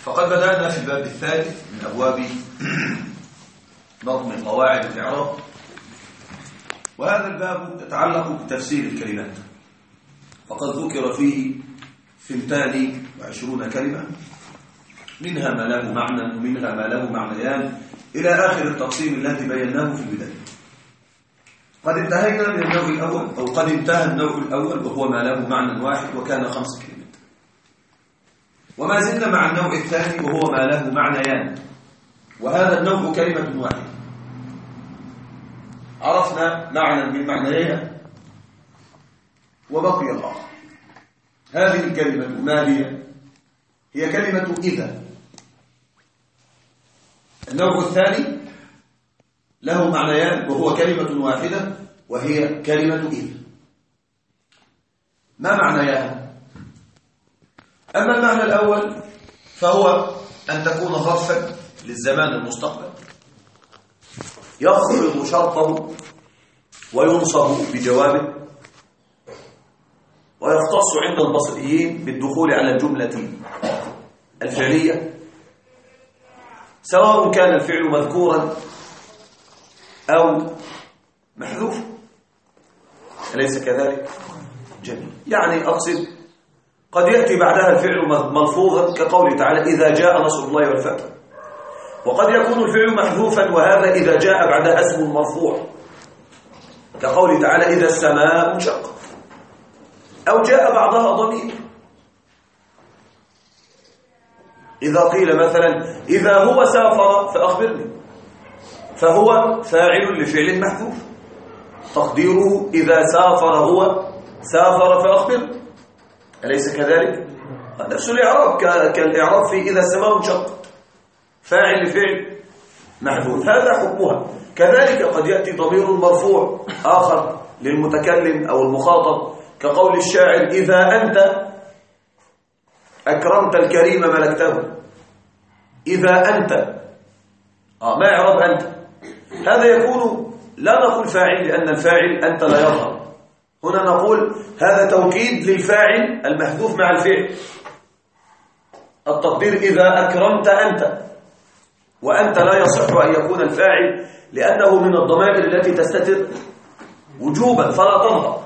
فقد بدأنا في الباب الثالث من أبواب نظم قواعد الإعراب، وهذا الباب يتعلق بتفسير الكلمات، فقد ذكر فيه 22 كلمة، منها ما له معنى ومنها ما له معنيان إلى آخر التقسيم الذي بيناه في البداية. قد انتهينا من النوع الأول، أو قد انتهى النوع الأول وهو ما له معنى واحد وكان 5 كلمات، وما زلنا مع النوع الثاني وهو ما له معنيان، وهذا النوع كلمة واحدة. عرفنا معنى من معنيها وبقي الآخر. هذه الكلمة ما هي كلمة إذا. النوع الثاني له معنيان وهو كلمة واحدة وهي كلمة إذا. ما معنيها؟ أما المعنى الأول فهو أن تكون ظرفا للزمان المستقبل يخرج شرطه وينصب بجوابه، ويختص عند البصريين بالدخول على الجملة الفعلية سواء كان الفعل مذكورا أو محذوفا. أليس كذلك؟ جميل. يعني أقصد قد يأتي بعدها الفعل ملفوظا كقوله تعالى إذا جاء نصر الله والفتح، وقد يكون الفعل محذوفا وهذا إذا جاء بعدها اسم مرفوع كقوله تعالى إذا السماء انشقت، أو جاء بعضها ضمير. إذا قيل مثلا إذا هو سافر فأخبرني، فهو فاعل لفعل محذوف تقديره إذا سافر هو سافر فأخبرني. أليس كذلك؟ نفس الإعراب كالإعراب في إذا السماء انشقت، فاعل لفعل محذوف، هذا حكمها. كذلك قد يأتي ضمير مرفوع آخر للمتكلم أو المخاطب كقول الشاعر إذا أنت أكرمت الكريم ملكته. إذا أنت ما إعراب أنت؟ هذا يكون لا نقول فاعل لأن الفاعل أنت لا يظهر، هنا نقول هذا توكيد للفاعل المحذوف مع الفعل. التقدير إذا أكرمت أنت، وأنت لا يصح أن يكون الفاعل لأنه من الضمائر التي تستتر وجوبا فلا تظهر.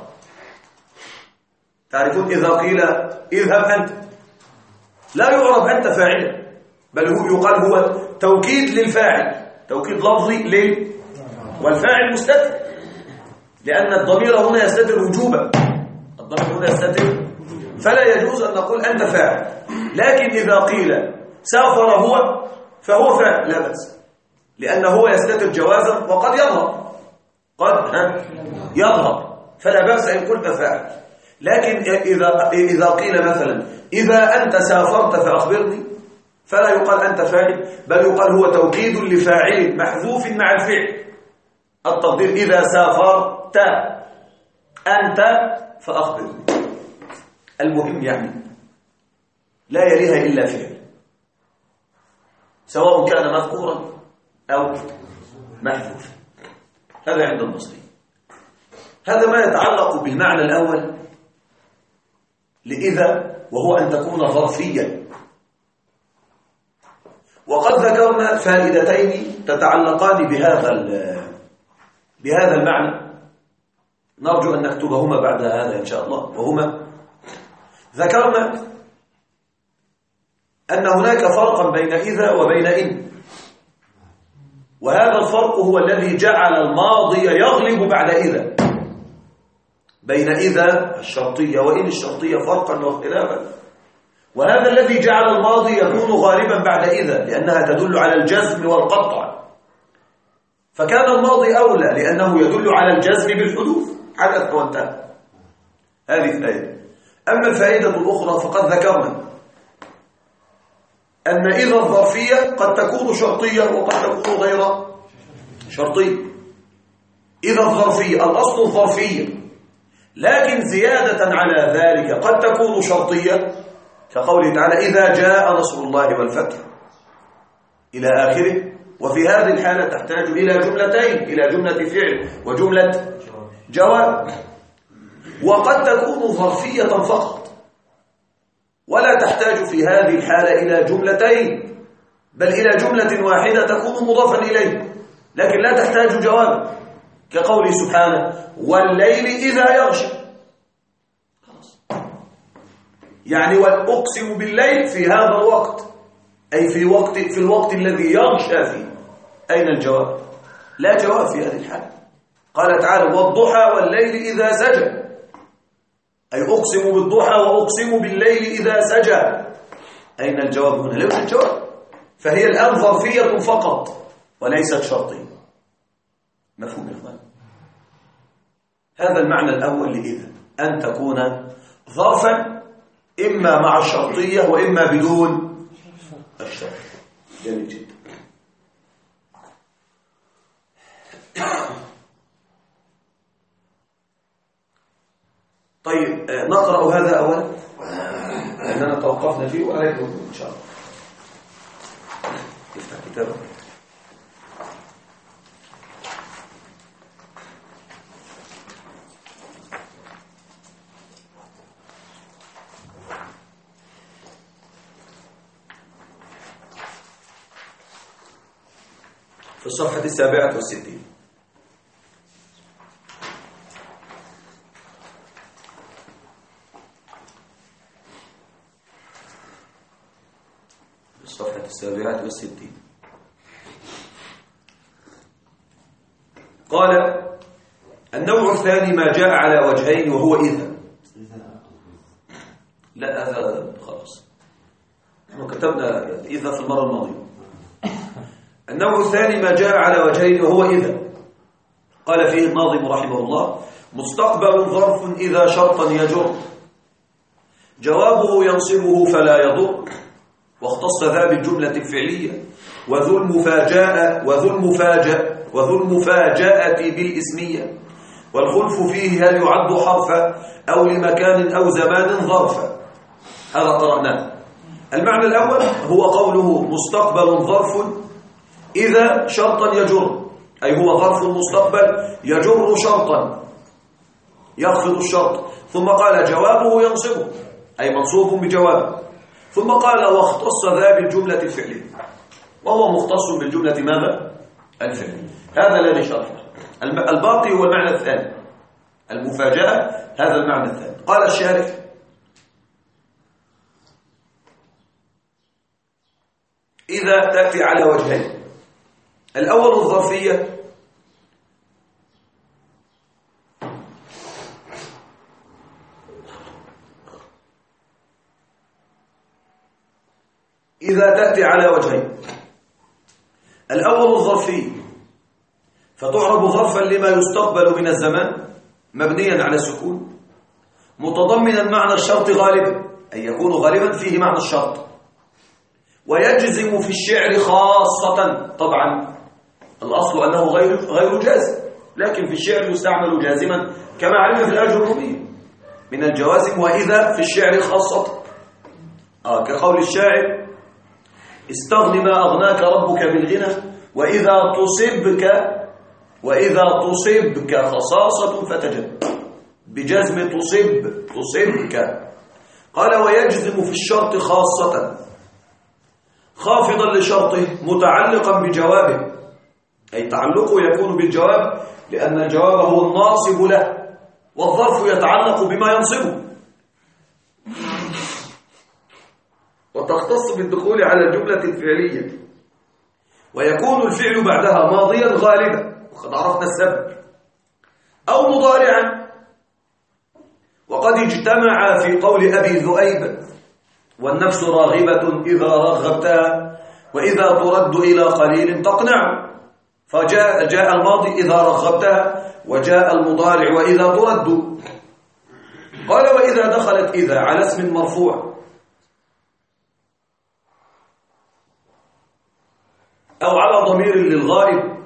تعرفون إذا قيل اذهب أنت لا يعرب أنت فاعلا، بل هو يقال هو توكيد للفاعل، توكيد لفظي والفاعل مستتر، لأن الضمير هنا يستتر وجوبا، الضمير هنا يستتر، فلا يجوز أن نقول أنت فاعل. لكن إذا قيل سافر هو فهو فاعل لا بأس، لأنه هو يستتر جوازا وقد يظهر، يظهر، فلا بأس أن قلت فاعل. لكن إذا قيل مثلا إذا أنت سافرت فأخبرني فلا يقال أنت فاعل، بل يقال هو توكيد لفاعل محذوف مع الفعل. التقدير إذا سافرت أنت فأخبرني. المهم يعني لا يليها إلا فعل سواء كان مذكورا أو محذوفا. هذا عند البصري. هذا ما يتعلق بالمعنى الأول لإذا، وهو أن تكون ظرفيا. وقد ذكرنا فائدتين تتعلقان بهذا المعنى، نرجو أن نكتبهما بعد هذا إن شاء الله، وهما: ذكرنا أن هناك فرقا بين إذا وبين إن، وهذا الفرق هو الذي جعل الماضي يغلب بعد إذا. بين إذا الشرطية وإن الشرطية فرقا واختلافا، وهذا الذي جعل الماضي يكون غالبا بعد إذا لأنها تدل على الجزم والقطع، فكان الماضي أولى لأنه يدل على الجزم بالحدوث، حدث وانتهى. هذه فائدة. أما الفائدة الأخرى فقد ذكرنا أن إذا الظرفية قد تكون شرطية وقد تكون غير شرطية. إذا الظرفية الأصل الظرفية، لكن زيادة على ذلك قد تكون شرطية كقوله تعالى إذا جاء نصر الله والفتح إلى آخره. وفي هذه الحالة تحتاج إلى جملتين، إلى جملة فعل وجملة جواب. وقد تكون ظرفية فقط، ولا تحتاج في هذه الحالة إلى جملتين، بل إلى جملة واحدة تكون مضافا إليه، لكن لا تحتاج جوابا، كقوله سبحانه والليل إذا يغشى. يعني وأقسم بالليل في هذا الوقت، أي في الوقت الذي يغشى فيه. أين الجواب؟ لا جواب في هذه الحالة. قال تعالى والضحى والليل إذا سجى، أي أقسم بالضحى وأقسم بالليل إذا سجى. أين الجواب هنا؟ لا يوجد جواب، فهي الآن ظرفية فقط وليست شرطية. مفهوم يا إخوان؟ هذا المعنى الأول لإذا، أن تكون ظرفا إما مع الشرطية وإما بدون الشرط. جميل جدا. طيب نقرأ هذا أولا لأننا توقفنا فيه وعليكم إن شاء الله. افتح كتابه. في الصفحة 67. الصفحة 67. قال النوع الثاني ما جاء على وجهين وهو إذا. لا هذا خلاص، نحن كتبنا إذا في المرة الماضية. النوع الثاني ما جاء على وجهين وهو إذا. قال فيه الناظم رحمه الله مستقبل ظرف إذا شرطا يجر جوابه ينصبه فلا يضر، واختص ذا بالجملة الفعلية وذو المفاجأة بالإسمية، والخلف فيه هل يعد حرفا أو لمكان أو زمان ظرفا. هذا قرأناه. المعنى الأول هو قوله مستقبل ظرف إذا شرطا يجر، أي هو ظرف مستقبل يجر شرطا يخفض الشرط، ثم قال جوابه ينصبه أي منصوب بجوابه، ثم قال واختص ذا بالجملة الفعلية، وهو مختص بالجملة ماذا؟ الفعلية. هذا لا نشرح. الباقي هو المعنى الثاني، المفاجأة، هذا المعنى الثاني. قال الشارح إذا تأتي على وجهين. الأول الظرفية، إذا تأتي على وجهين. الأول الظرفي، فتعرب ظرفا لما يستقبل من الزمان مبنيا على السكون متضمنا معنى الشرط غالبا، أي يكون غالبا فيه معنى الشرط، ويجزم في الشعر خاصة. طبعا الأصل أنه غير جازم، لكن في الشعر يستعمل جازما كما علم في الأجرومية من الجوازم، وإذا في الشعر خاصة كقول الشاعر استغن ما أغناك ربك بالغنى وإذا تصبك خصاصة فتجد، بجزم تصبك. قال ويجزم في الشرط خاصة خافضا لشرطه متعلقا بجوابه، أي تعلقه يكون بالجواب لأن الجواب هو الناصب له، والظرف يتعلق بما ينصبه، وتختص بالدخول على الجملة الفعلية، ويكون الفعل بعدها ماضيا غالبا، وقد عرفنا السبب، أو مضارعا. وقد اجتمع في قول أبي ذؤيب والنفس راغبة إذا رغبتها وإذا ترد إلى قليل تقنع، فجاء الماضي إذا رغبتها وجاء المضارع وإذا ترد. قال وإذا دخلت إذا على اسم مرفوع أو على ضمير للغائب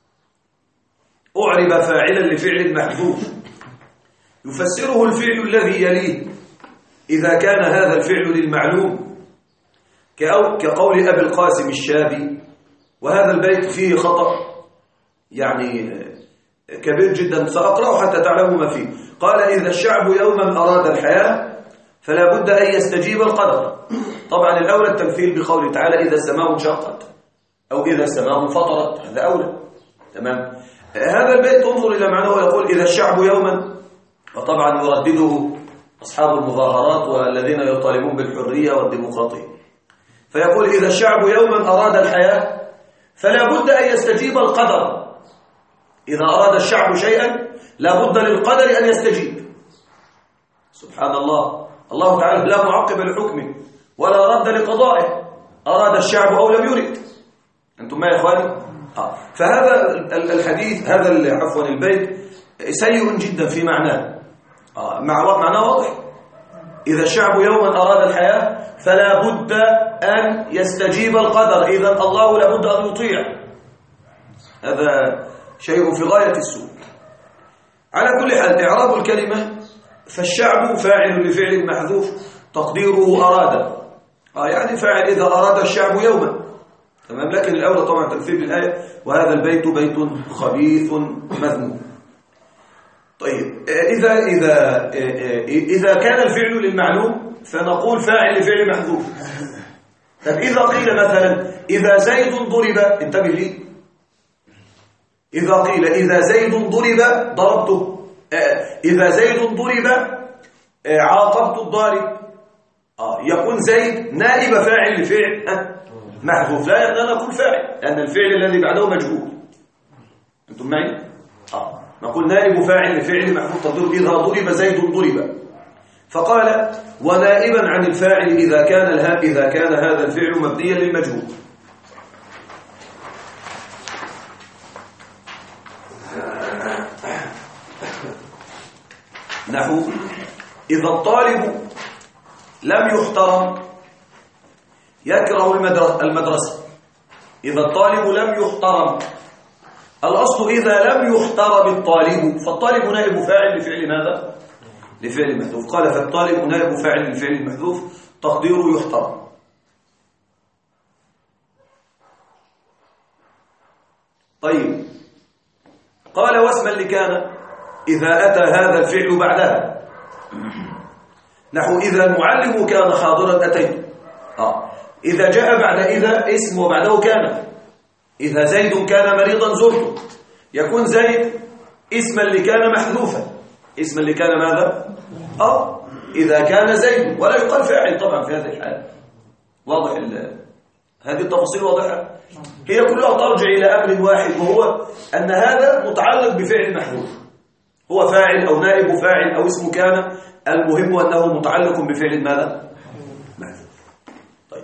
أعرب فاعلا لفعل محذوف يفسره الفعل الذي يليه إذا كان هذا الفعل للمعلوم، كقول أبي القاسم الشابي. وهذا البيت فيه خطأ يعني كبير جدا، سأقرأه حتى تعلموا ما فيه. قال إذا الشعب يوما أراد الحياة فلا بد أن يستجيب القدر. طبعا الأولى التمثيل بقوله تعالى إذا السماء انشقت أو إذا السماء انفطرت، هذا أولى. تمام. هذا البيت انظر إلى معناه ويقول إذا الشعب يوما، وطبعا يردده أصحاب المظاهرات والذين يطالبون بالحرية والديمقراطية، فيقول إذا الشعب يوما أراد الحياة فلا بد أن يستجيب القدر. إذا أراد الشعب شيئا لا بد للقدر أن يستجيب. سبحان الله، الله تعالى لا معقب لحكمه ولا رد لقضائه، أراد الشعب أو لم يرد. أنتم ما يا إخواني؟ فهذا الحديث، هذا عفوا البيت سيء جدا في معناه. معناه واضح. إذا الشعب يوما أراد الحياة فلا بد أن يستجيب القدر، إذا الله لا بد أن يطيع. هذا شيء في غاية السوء. على كل حال إعراب الكلمة، فالشعب فاعل لفعل محذوف تقديره أراد، يعني فاعل إذا أراد الشعب يوما. تمام. لكن الأولى طبعا تمثيل بالآية، وهذا البيت بيت خبيث مذموم. طيب إذا كان الفعل للمعلوم فنقول فاعل لفعل محذوف. طب إذا قيل مثلا إذا زيد ضرب، انتبه لي، إذا قيل إذا زيد ضرب ضربته، إذا زيد ضرب عاقبت الضارب، يكون زيد نائب فاعل لفعل محذوف، لا نقول فاعل لأن الفعل الذي بعده مجهول. أنتم معي؟ نقول نائب فاعل لفعل محذوف تضرب إذا ضرب زيد ضرب. فقال ونائبا عن الفاعل إذا كان هذا الفعل مبنيا للمجهول. نحو إذا الطالب لم يحترم يكره المدرسة. إذا الطالب لم يحترم، الأصل إذا لم يحترم الطالب، فالطالب نائب فاعل لفعل ماذا؟ لفعل محذوف. قال فالطالب نائب فاعل لفعل المحذوف تقديره يحترم. طيب قال واسما لكان إذا أتى هذا الفعل بعدها، نحو إذا المعلم كان حاضرا أتيت. إذا جاء بعد إذا اسم وبعده كان. إذا زيد كان مريضا زرته، يكون زيد اسما لكان محذوفا. اسما لكان ماذا؟ إذا كان زيد، ولا يقال فاعل طبعا في هذه الحالة. واضح هذه التفاصيل واضحة؟ هي كلها ترجع إلى أمر واحد، وهو أن هذا متعلق بفعل محذوف، هو فاعل أو نائب فاعل أو اسم كان، المهم أنه متعلق بفعل ماذا؟ محذوف. طيب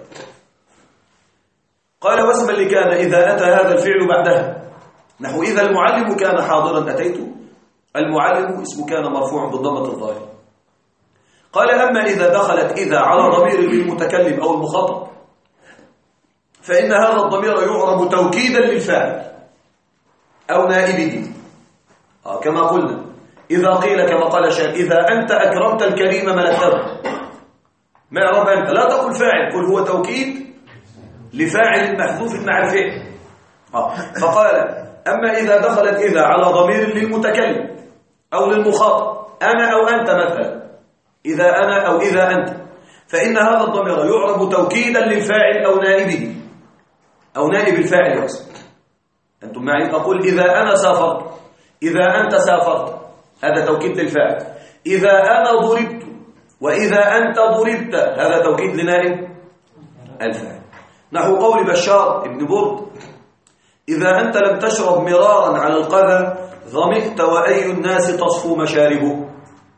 قال واسما لكان إذا أتى هذا الفعل بعدها، نحو إذا المعلم كان حاضرا أتيت. المعلم اسم كان مرفوع بالضمة الظاهرة. قال أما إذا دخلت إذا على ضمير للمتكلم أو المخاطب فإن هذا الضمير يعرب توكيدا للفاعل أو نائبه. كما قلنا إذا قيل كما قال شاعر إذا أنت أكرمت الكريم ملكته، ما يعرب أنت، لا تقل فاعل، قل هو توكيد لفاعل محذوف مع الفعل. فقال أما إذا دخلت إذا على ضمير للمتكلم أو للمخاطب، أنا أو أنت مثلا، إذا أنا أو إذا أنت، فإن هذا الضمير يعرب توكيدا للفاعل أو نائبه أو نائب الفاعل أصلا. أنتم معي؟ أقول إذا أنا سافرت، إذا أنت سافرت، هذا توكيد للفاعل. إذا أنا ضربت وإذا أنت ضربت، هذا توكيد لنائب الفاعل. نحو قول بشار ابن برد إذا أنت لم تشرب مرارا على القذى ظمئت وأي الناس تصفو مشاربه.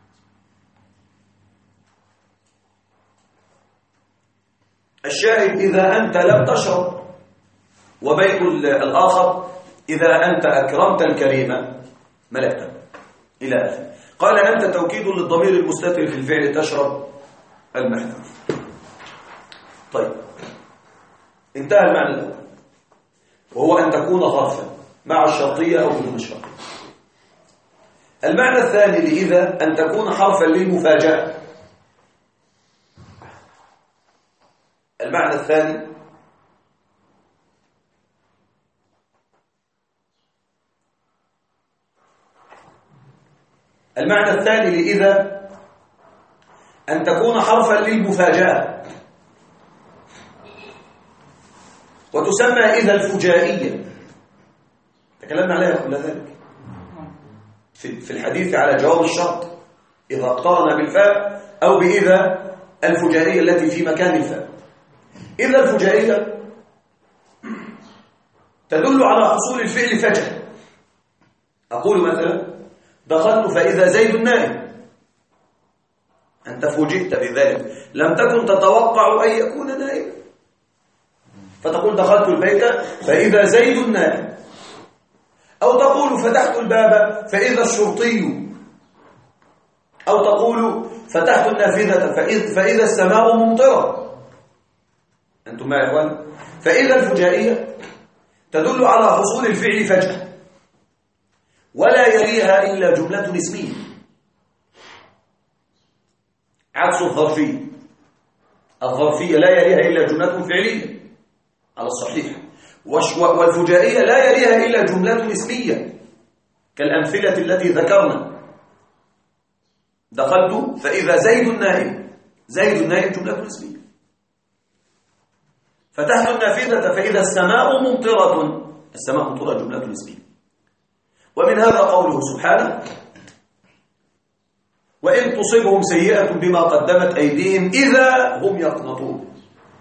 الشاهد إذا أنت لم تشرب، وبيت الآخر إذا أنت أكرمت الكريم ملكته إلى آخره. قال أنت توكيد للضمير المستتر في الفعل تشرب المحذوف. طيب انتهى المعنى الأول، وهو أن تكون ظرفا مع الشرطية أو بدون الشرطية. المعنى الثاني لإذا أن تكون حرفا للمفاجأة. المعنى الثاني لإذا أن تكون حرفا للمفاجأة، وتسمى إذا الفجائية، تكلمنا عليها قبل ذلك في الحديث على جواب الشرط، إذا اقترن بالفاء أو بإذا الفجائية التي في مكان الفاء. إذا الفجائية تدل على حصول الفعل فجأة. أقول مثلا دخلت فإذا زيد نائم، أنت فوجئت بذلك، لم تكن تتوقع أن يكون نائم، فتقول دخلت البيت فإذا زيد نائم، أو تقول فتحت الباب فإذا الشرطي، أو تقول فتحت النافذة فإذا السماء ممطرة. أنتم معي يا إخوان؟ فإذا الفجائية تدل على حصول الفعل فجأة، ولا يليها إلا جملة اسمية، عكس الظرفية. الظرفية لا يليها إلا جملة فعلية على الصحيح، والفجائية لا يليها إلا جملة اسمية كالأمثلة التي ذكرنا. دخلت فإذا زيد نائم، زيد نائم جملة اسمية. فتحت النافذة فإذا السماء ممطرة، السماء ممطرة جملة اسمية. ومن هذا قوله سبحانه وإن تصبهم سيئة بما قدمت أيديهم إذا هم يقنطون،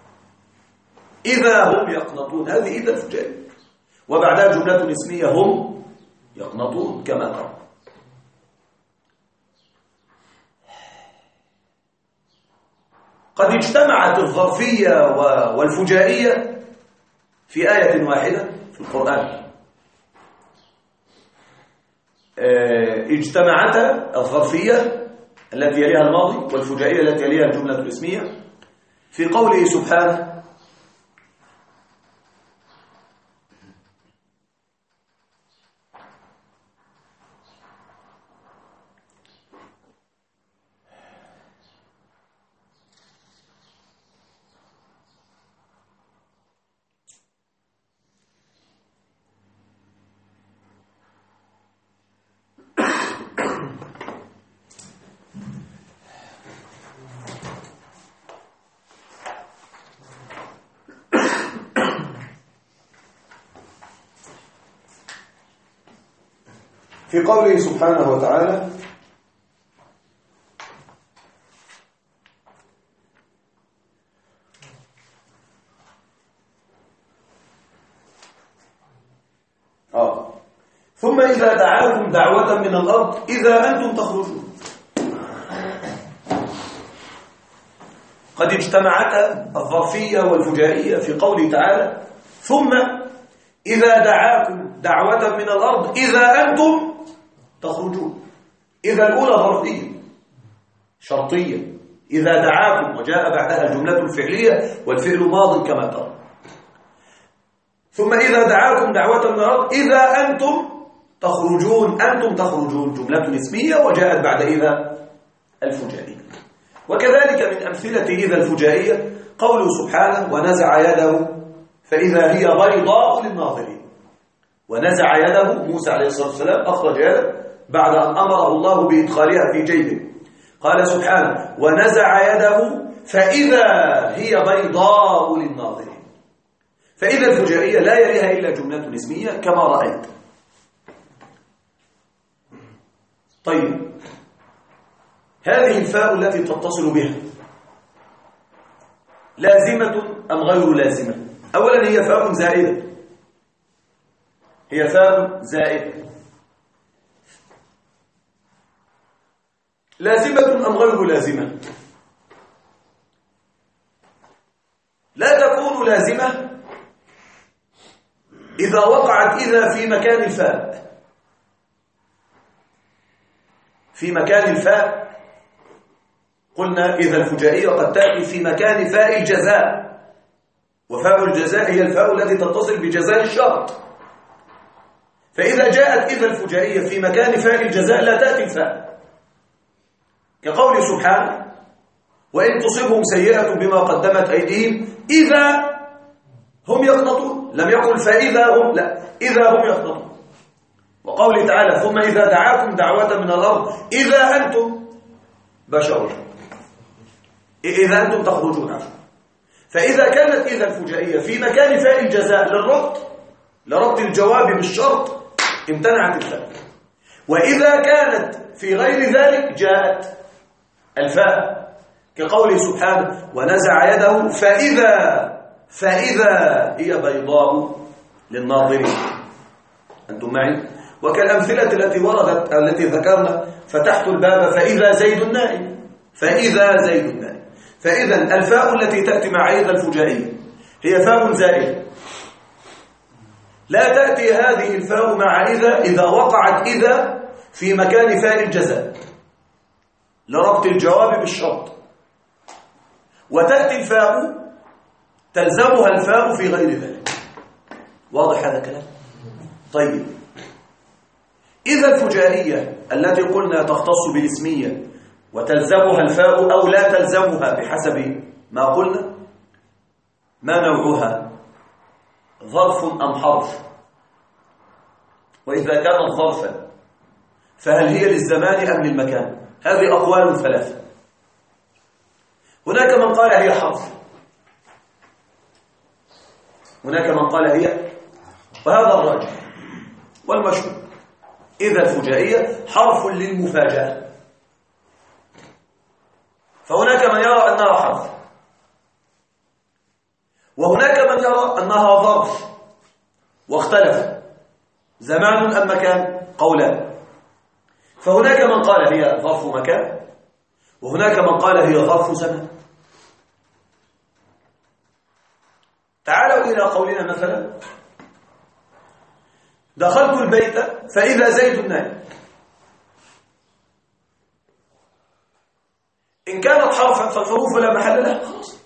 إذا هم يقنطون، هذه إذا الفجائية، وبعدها جملة اسمية هم يقنطون كما قال. قد اجتمعت الظرفية والفجائية في آية واحدة في القرآن. اجتمعتا الظرفية التي يليها الماضي والفجائية التي يليها الجملة الاسمية في قوله سبحانه في قوله سبحانه وتعالى ثم إذا دعاكم دعوة من الأرض إذا أنتم تخرجون. قد اجتمعتا الظرفية والفجائية في قوله تعالى ثم إذا دعاكم دعوة من الأرض إذا أنتم تخرجون. إذا الأولى ظرفية شرطية، إذا دعاكم وجاء بعدها الجملة الفعلية والفعل ماض كما ترى. ثم إذا دعاكم دعوة من الأرض إذا أنتم تخرجون، أنتم تخرجون جملة اسمية وجاءت بعد إذا الفجائية. وكذلك من أمثلة إذا الفجائية قوله سبحانه ونزع يده فإذا هي بيضاء للناظرين. ونزع يده، موسى عليه الصلاة والسلام أخرج يده بعد أن أمره الله بإدخالها في جيبه. قال سبحانه ونزع يده فإذا هي بيضاء للناظرين. فإذا الفجائية لا يليها إلا جملة اسمية كما رأيت. طيب، هذه الفاء التي تتصل بها لازمة أم غير لازمة؟ أولا هي فاء زائدة، هي فاء زائدة. لازمة أم غير لازمة؟ لا تكون لازمة إذا وقعت إذا في مكان الفاء، في مكان الفاء. قلنا إذا الفجائية قد تأتي في مكان فاء الجزاء، وفاء الجزاء هي الفاء التي تتصل بجزاء الشرط. فإذا جاءت إذا الفجائية في مكان فاء الجزاء لا تأتي الفاء، كقول سبحانه وإن تصبهم سيئة بما قدمت أيديهم إذا هم يقنطون. لم يقل فإذا هم، لا، إذا هم يقنطون. وقوله تعالى ثم إذا دعاكم دعوة من الأرض إذا أنتم بشر. إذا أنتم تخرجون عفوا. فإذا كانت إذا الفجائية في مكان فاء الجزاء لربط الجواب بالشرط امتنعت الفاء، وإذا كانت في غير ذلك جاءت الفاء، كقوله سبحانه ونزع يده فإذا هي بيضاء للناظرين. أنتم معي؟ وكالأمثلة التي وردت التي ذكرنا فتحت الباب فإذا زيد نائم، فإذا الفاء التي تأتي مع إذا الفجائية هي فاء زائدة، لا تأتي هذه الفاء مع إذا وقعت إذا في مكان فاء الجزاء لربط الجواب بالشرط، وتأتي الفاء تلزمها الفاء في غير ذلك. واضح هذا الكلام؟ طيب، إذا الفجائية التي قلنا تختص بالاسمية وتلزمها الفاء أو لا تلزمها بحسب ما قلنا، ما نوعها؟ ظرف أم حرف؟ وإذا كانت ظرفا فهل هي للزمان أم للمكان؟ هذه أقوال ثلاثة. هناك من قال هي حرف، هناك من قال هي، وهذا الراجح والمشهور، إذا الفجائية حرف للمفاجأة، فهناك من يرى أنها حرف، وهناك من يرى أنها ظرف، واختلف زمان أم مكان قولان، فهناك من قال هي ظرف مكان، وهناك من قال هي ظرف زمان. تعالوا إلى قولنا مثلا دخلت البيت فإذا زيد نائم. إن كانت حرفا فالحروف لا محل لها خلاص.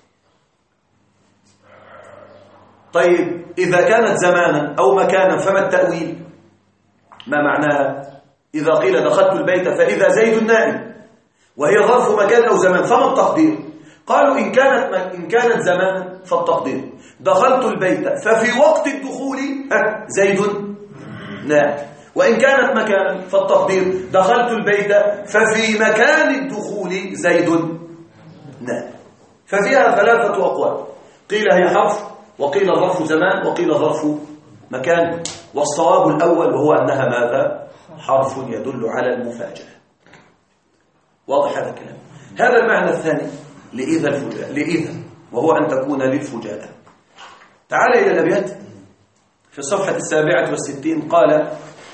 طيب إذا كانت زمانا أو مكانا فما التأويل؟ ما معناها؟ إذا قيل دخلت البيت فإذا زيد نائم وهي ظرف مكان أو زمان فما التقدير؟ قالوا إن كانت زمانا فالتقدير دخلت البيت ففي وقت الدخول زيد نائم، وإن كانت مكانا فالتقدير دخلت البيت ففي مكان الدخول زيد نائم. ففيها ثلاثة أقوال، قيل هي حرف، وقيل ظرف زمان، وقيل ظرف مكان، والصواب الأول وهو أنها ماذا؟ حرف يدل على المفاجأة. واضح هذا الكلام؟ هذا المعنى الثاني لإذا وهو أن تكون للفجاءة. تعال إلى الأبيات في الصفحة 67 قال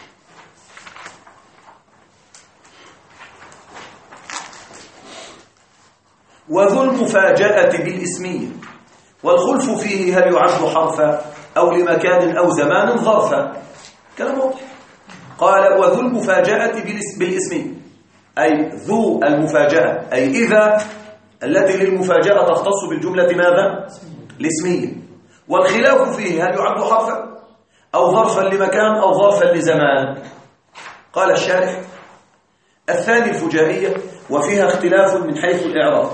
وذو المفاجأة بالإسمية والخلف فيه هل يعد حرفا أو لمكان أو زمان ظرفا. كلام واضح. قال وذو المفاجأة بالإسمية أي ذو المفاجأة، أي إذا التي للمفاجأة تختص بالجملة ماذا؟ الإسمية. والخلاف فيه هل يعد حرفا أو ظرفا لمكان أو ظرفا لزمان. قال الشارح الثاني الفجائية وفيها اختلاف من حيث الإعراب.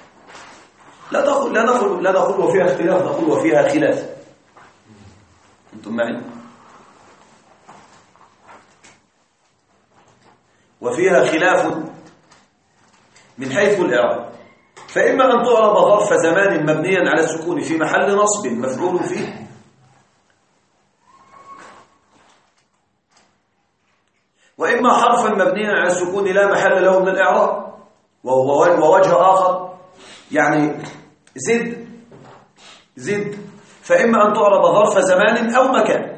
لا نقول وفيها اختلاف، نقول وفيها خلاف. أنتم معي؟ وفيها خلاف من حيث الإعراب، فإما أن تعرب ظرف زمان مبنيا على السكون في محل نصب مفعول فيه، وإما حرفا مبنيا على السكون لا محل له من الإعراب، ووجه آخر يعني زد، فإما أن تعرب ظرف زمان أو مكان.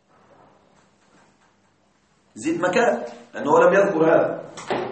زد مكان لأنه لم يذكر هذا،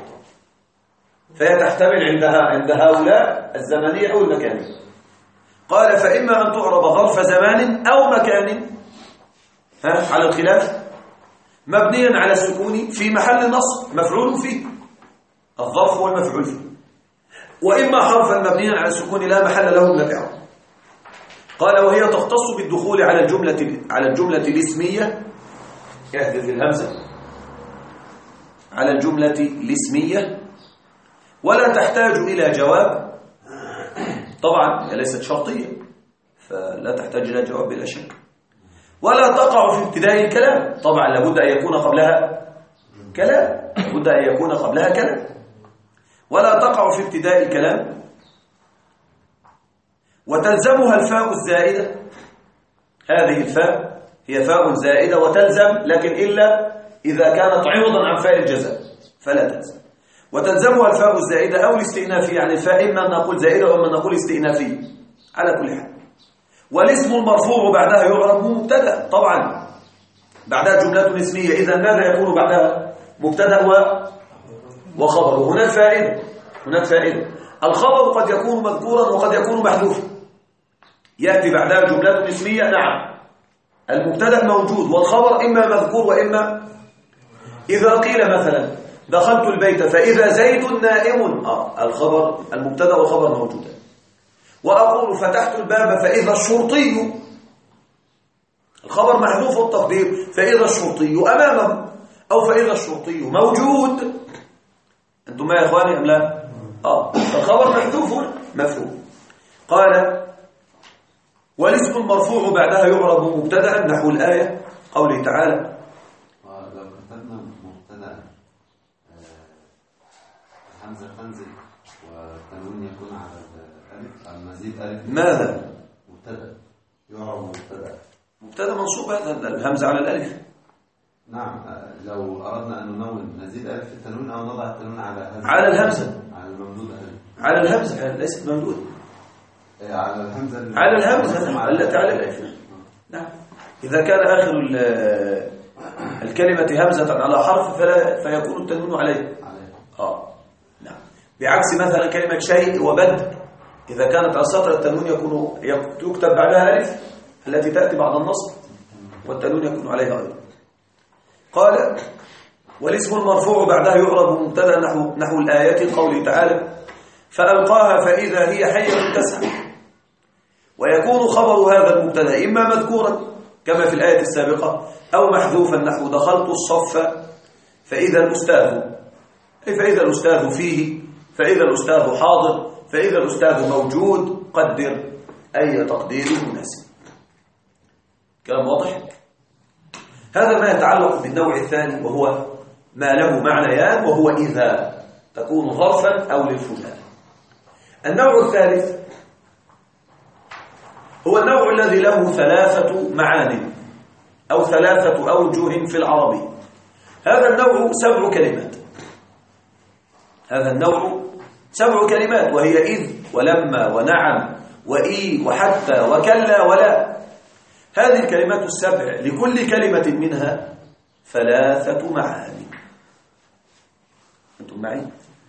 فهي تحتمل عند هؤلاء الزمنية أو المكانية. قال فإما أن تعرب ظرف زمان أو مكان على الخلاف مبنيا على السكون في محل نصب مفعول فيه، الظرف والمفعول فيه، وإما حرفا مبنيا على السكون لا محل له من الإعراب. قال وهي تختص بالدخول على الجملة الاسمية، احذف الهمزة، على الجملة الاسمية ولا تحتاج إلى جواب. طبعا هي ليست شرطية فلا تحتاج إلى جواب بلا شك، ولا تقع في ابتداء الكلام. طبعا لابد أن يكون قبلها كلام، ولا تقع في ابتداء الكلام وتلزمها الفاء الزائدة. هذه الفاء هي فاء زائدة وتلزم، لكن إلا إذا كانت عوضا عن فاء الجزاء فلا تلزم. وتلزمها الفاء الزائدة أو الاستئنافية، يعني الفاء إما أن نقول زائدة وإما أن نقول استئنافية على كل حال. والاسم المرفوع بعدها يعرب مبتدأ، طبعا بعدها جملة اسمية، إذا ماذا يكون بعدها؟ مبتدأ وخبر. وهناك فائدة، الخبر قد يكون مذكورا وقد يكون محذوفا، يأتي بعدها جملة اسمية، نعم المبتدأ موجود والخبر إما مذكور وإما. إذا قيل مثلا دخلت البيت فإذا زيد نائم، الخبر المبتدأ والخبر موجودان. وأقول فتحت الباب فإذا الشرطي، الخبر محذوف التقدير فإذا الشرطي أمامه، أو فإذا الشرطي موجود. أنتم ما يا إخواني أم لا؟ الخبر محذوف مفهوم. قال والاسم المرفوع بعدها يعرب مبتدأ، نحو الآية قوله تعالى لو كتبنا مبتدأ همزة تنزل والتنوين يكون على الألف، على مزيد ألف، ماذا؟ مبتدأ يعرب مبتدأ منصوب، هذا الهمزة على الألف. نعم، لو أردنا أن ننون نزيد ألف في التنوين أو نضع التنوين على الهمزة، على الممدودة، على الهمزة ليست ممدودة، على الهمزة التي على الألف. نعم، إذا كان آخر الكلمة همزة على حرف فيكون التنوين عليه. نعم، بعكس مثلا كلمة شيء وبدء، إذا كانت على السطر التنوين يكتب بعدها ألف التي تأتي بعد النصب، والتنوين يكون عليها أيضا. قال والاسم المرفوع بعدها يعرب مبتدأ، نحو الآيات قوله تعالى فألقاها فإذا هي حية تسعى. ويكون خبر هذا المبتدأ إما مذكورا كما في الآية السابقة، أو محذوفا نحو دخلت الصف فإذا الأستاذ، فإذا الأستاذ فيه، فإذا الأستاذ حاضر، فإذا الأستاذ موجود، قدر أي تقدير مناسب. كلام واضح؟ هذا ما يتعلق بالنوع الثاني، وهو ما له معنيان، وهو إذا تكون ظرفا أو للفلان. النوع الثالث هو النوع الذي له ثلاثة معان أو ثلاثة أوجه في العربي. هذا النوع 7 كلمات. هذا النوع 7 كلمات، وهي إذ ولما ونعم وإي وحتى وكلا ولا. هذه الكلمات ال7 لكل كلمة منها 3 معاني. أنتم معي؟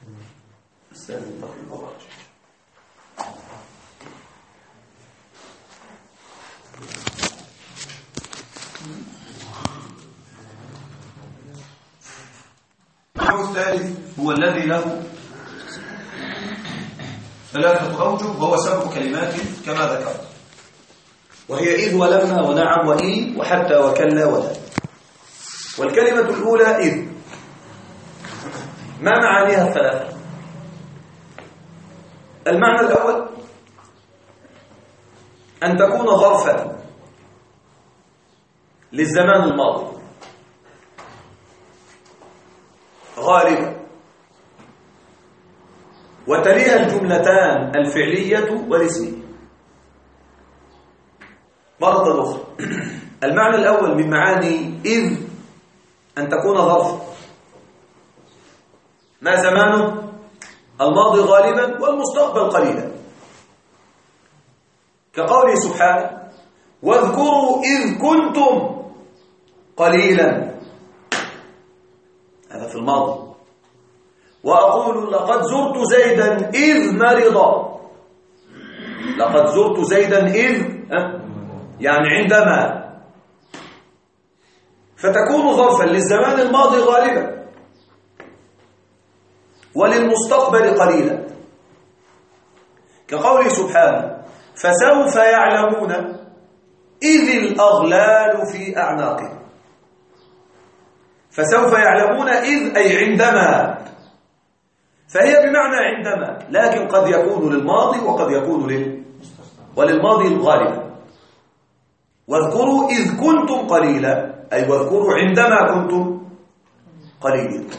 النوع الثالث هو الذي له 3 أوجه، وهو 7 كلمات كما ذكرت، وهي إذ ولما ونعم وإي وحتى وكلا ولا. والكلمة الأولى إذ، ما معانيها 3؟ المعنى الأول أن تكون ظرفا للزمان الماضي غالبا، وتليها الجملتان الفعلية والاسمية. مرة أخرى، المعنى الأول من معاني إذ أن تكون ظرفا، ما زمانه؟ الماضي غالبا والمستقبل قليلا، كقوله سبحانه واذكروا إذ كنتم قليلا، هذا في الماضي. وأقول لقد زرت زيدا إذ مرض، لقد زرت زيدا إذ يعني عندما، فتكون ظرفا للزمان الماضي غالبا وللمستقبل قليلا، كقوله سبحانه فسوف يعلمون إذ الأغلال في أعناقهم. فسوف يعلمون إذ أي عندما، فهي بمعنى عندما، لكن قد يكون للماضي وقد يكون وللماضي غالبا. واذكروا إذ كنتم قليلا، أي واذكروا عندما كنتم قليلا.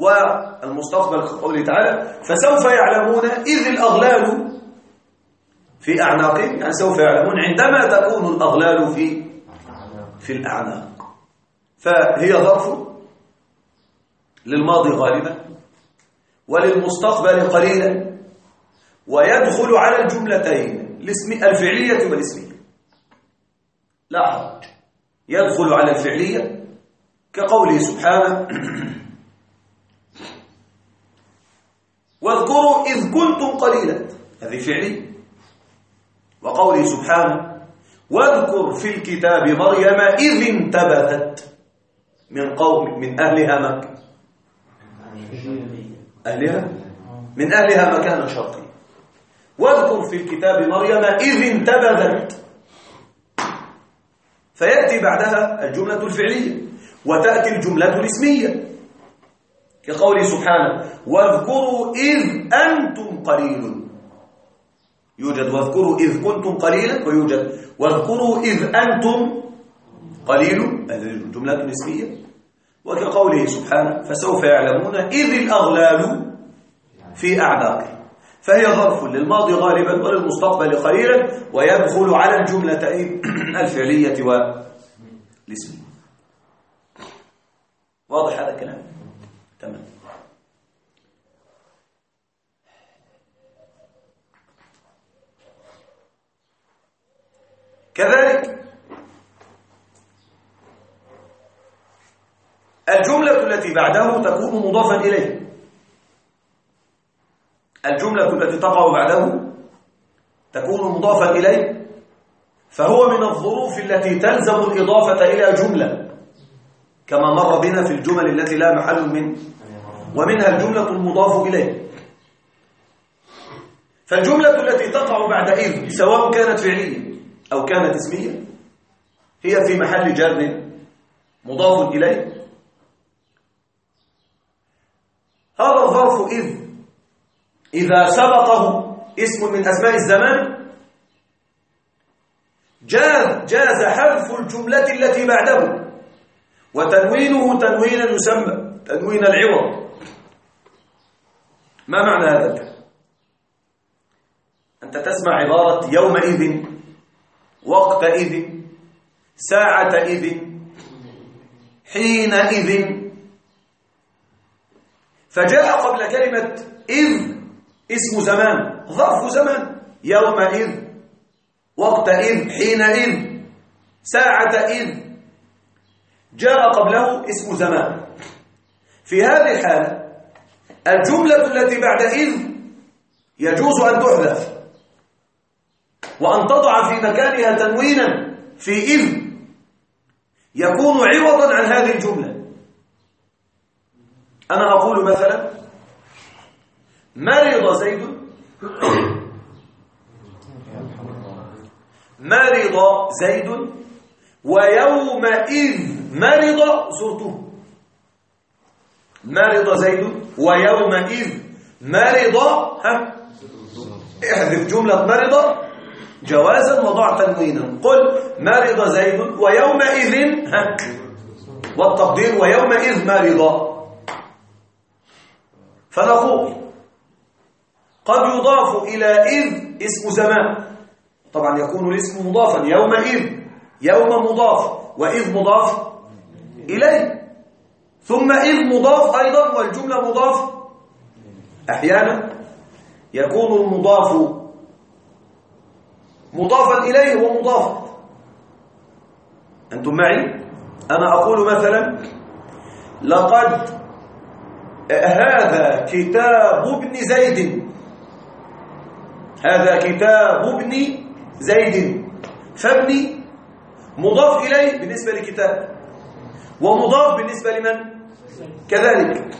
والمستقبل قوله تعالى فسوف يعلمون إذ الأغلال في أعناقهم، يعني سوف يعلمون عندما تكون الأغلال في الأعناق. فهي ظرف للماضي غالبا وللمستقبل قليلا، ويدخل على الجملتين الفعلية والاسمية. لا حرج، يدخل على الفعلية كقوله سبحانه واذكروا إذ كنتم قليلا، هذه فعلية. وقوله سبحانه واذكر في الكتاب مريم إذ انتبذت من أهلها مكة، من أهلها مكانا شرقيا. واذكر في الكتاب مريم إذ انتبذت، فيأتي بعدها الجملة الفعلية وتأتي الجملة الاسمية كقوله سبحانه واذكروا إذ أنتم قليل. يوجد واذكروا إذ كنتم قليلا، ويوجد واذكروا إذ أنتم قليل، هذه الجملة الاسمية. وكقوله سبحانه فسوف يعلمون إذ الأغلال في أعناقهم، فهي ظرف للماضي غالبا وللمستقبل قليلا، ويدخل على الجملتين الفعلية والاسمية. واضح هذا الكلام؟ تمام. كذلك الجملة التي بعده تكون مضافا إليه، الجملة التي تقع بعده تكون مضافا إليه، فهو من الظروف التي تلزم الإضافة إلى جملة كما مر بنا في الجمل التي لا محل منه، ومنها الجملة المضاف إليه. فالجملة التي تقع بعد إذ سواء كانت فعلية أو كانت اسمية هي في محل جر مضاف إليه. هذا الظرف إذا سبقه اسم من أسماء الزمان جاز حذف الجملة التي بعده وتنوينه تنوينا يسمى تنوين العوض. ما معنى هذا الكلام؟ أنت تسمع عبارة يومئذ، وقتئذ، ساعتئذ، حينئذ، فجاء قبل كلمة إذ اسم زمان، ظرف زمان، يومئذ، وقتئذ، حينئذ، ساعتئذ، جاء قبله اسم زمان. في هذه الحالة الجملة التي بعد إذ يجوز أن تحذف وأن تضع في مكانها تنوينا في إذ يكون عوضا عن هذه الجملة. أنا أقول مثلا مرض زيد، مرض زيد ويومئذ مرض زرته. مرض زيد ويومئذ مرض، احذف جملة مرض جوازا وضع تنوينا، قل مرض زيد ويومئذ والتقدير ويومئذ مرض. فنقول قد يضاف إلى إذ اسم زمان، طبعا يكون الاسم مضافا، يومئذ، يوم مضاف، وإذ مضاف إليه، ثم إذ مضاف أيضا والجملة مضاف. أحيانا يكون المضاف مضافا إليه ومضافا. أنتم معي؟ أنا أقول مثلا لقد هذا كتاب ابن زيد، هذا كتاب ابن زيد، فابن مضاف إليه بالنسبة لكتاب ومضاف بالنسبة لمن؟ كذلك